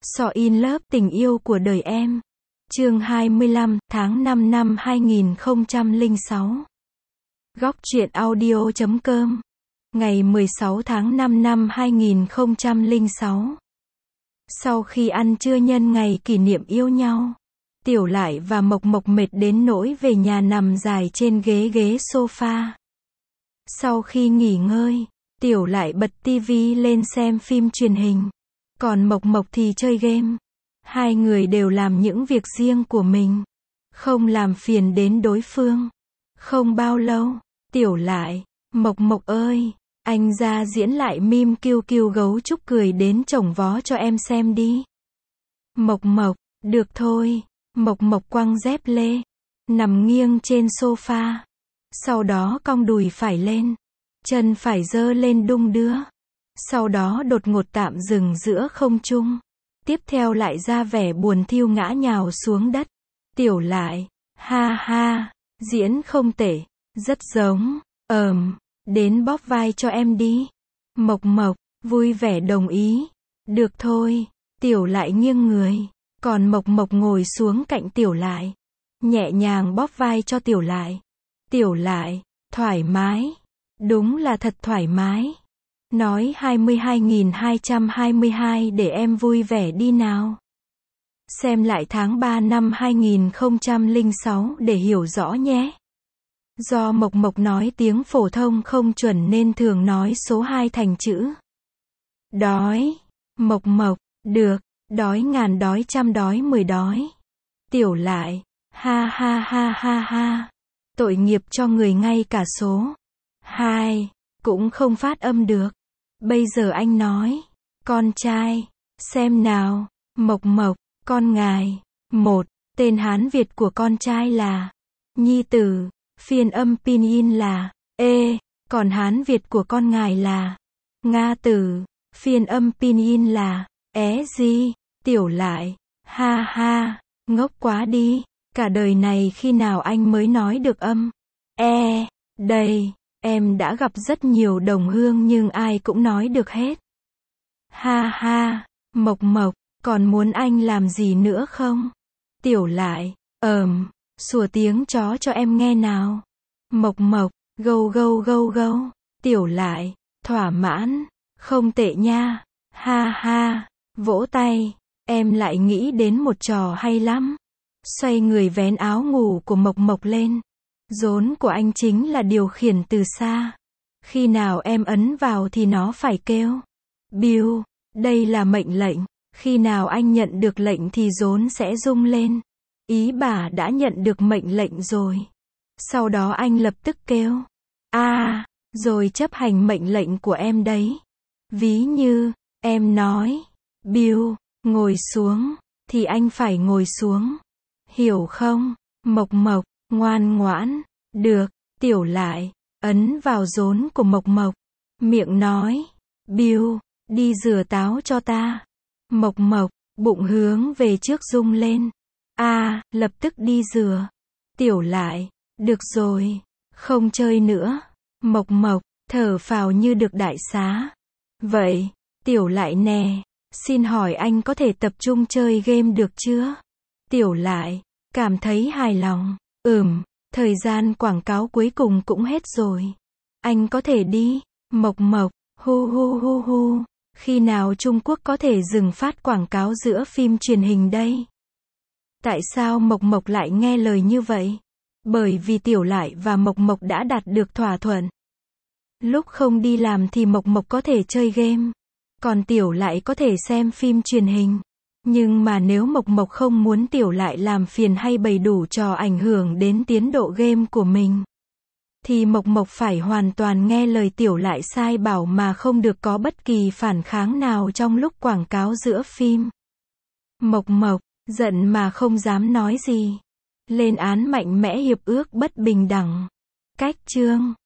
So in Love, tình yêu của đời em. Chương 25, tháng 5 năm 2006. Góc truyện audio.com. Ngày 16 tháng 5 năm 2006. Sau khi ăn trưa nhân ngày kỷ niệm yêu nhau, Tiểu Lại và Mộc Mộc mệt đến nỗi về nhà nằm dài trên ghế sofa. Sau khi nghỉ ngơi, Tiểu Lại bật tivi lên xem phim truyền hình, còn Mộc Mộc thì chơi game. Hai người đều làm những việc riêng của mình, không làm phiền đến đối phương. Không bao lâu, Tiểu Lại, Mộc Mộc ơi, anh ra diễn lại meme kêu kêu gấu trúc cười đến chổng vó cho em xem đi. Mộc Mộc, được thôi. Mộc Mộc quăng dép lê, nằm nghiêng trên sofa. Sau đó cong đùi phải lên, chân phải giơ lên đung đưa. Sau đó đột ngột tạm dừng giữa không trung. Tiếp theo lại ra vẻ buồn thiu ngã nhào xuống đất. Tiểu Lại, ha ha, diễn không tệ, rất giống, đến bóp vai cho em đi. Mộc Mộc, vui vẻ đồng ý. Được thôi. Tiểu Lại nghiêng người, còn Mộc Mộc ngồi xuống cạnh Tiểu Lại, nhẹ nhàng bóp vai cho Tiểu Lại. Tiểu Lại, thoải mái. Đúng là thật thoải mái. Nói 22.222 để em vui vẻ đi nào. Xem lại tháng 3 năm 2006 để hiểu rõ nhé. Do Mộc Mộc nói tiếng phổ thông không chuẩn nên thường nói số 2 thành chữ. Đói. Mộc Mộc, được, đói ngàn đói trăm đói 10 đói. Tiểu Lại, ha ha ha ha ha. Tội nghiệp cho người ngay cả số 2 cũng không phát âm được. Bây giờ anh nói, con trai, xem nào. Mộc Mộc, con ngài. 1. Tên Hán Việt của con trai là Nhi Tử, phiên âm pinyin là E, còn Hán Việt của con ngài là Nga Tử, phiên âm pinyin là Di. Tiểu Lại, ha ha, ngốc quá đi, cả đời này khi nào anh mới nói được âm E, đây. Em đã gặp rất nhiều đồng hương nhưng ai cũng nói được hết. Ha ha, Mộc Mộc, còn muốn anh làm gì nữa không? Tiểu Lại, sủa tiếng chó cho em nghe nào. Mộc Mộc, gâu gâu gâu gâu. Tiểu Lại, thỏa mãn, không tệ nha. Ha ha, vỗ tay, em lại nghĩ đến một trò hay lắm. Xoay người vén áo ngủ của Mộc Mộc lên. Rốn của anh chính là điều khiển từ xa. Khi nào em ấn vào thì nó phải kêu biu, đây là mệnh lệnh. Khi nào anh nhận được lệnh thì rốn sẽ rung lên. Ý bà đã nhận được mệnh lệnh rồi. Sau đó anh lập tức kêu rồi chấp hành mệnh lệnh của em đấy. Ví như em nói biu, ngồi xuống, thì anh phải ngồi xuống. Hiểu không? Mộc Mộc, ngoan ngoãn. Được. Tiểu Lại, ấn vào rốn của Mộc Mộc. Miệng nói biu, đi rửa táo cho ta. Mộc Mộc, bụng hướng về trước rung lên. Lập tức đi rửa. Tiểu Lại, được rồi, không chơi nữa. Mộc Mộc, thở phào như được đại xá. Vậy, Tiểu Lại nè, xin hỏi anh có thể tập trung chơi game được chưa? Tiểu Lại, cảm thấy hài lòng. Thời gian quảng cáo cuối cùng cũng hết rồi. Anh có thể đi. Mộc Mộc, hu hu hu hu. Khi nào Trung Quốc có thể dừng phát quảng cáo giữa phim truyền hình đây? Tại sao Mộc Mộc lại nghe lời như vậy? Bởi vì Tiểu Lại và Mộc Mộc đã đạt được thỏa thuận. Lúc không đi làm thì Mộc Mộc có thể chơi game, còn Tiểu Lại có thể xem phim truyền hình. Nhưng mà nếu Mộc Mộc không muốn Tiểu Lại làm phiền hay bày đủ trò ảnh hưởng đến tiến độ game của mình, thì Mộc Mộc phải hoàn toàn nghe lời Tiểu Lại sai bảo mà không được có bất kỳ phản kháng nào trong lúc quảng cáo giữa phim. Mộc Mộc, giận mà không dám nói gì. Lên án mạnh mẽ hiệp ước bất bình đẳng. Cách chương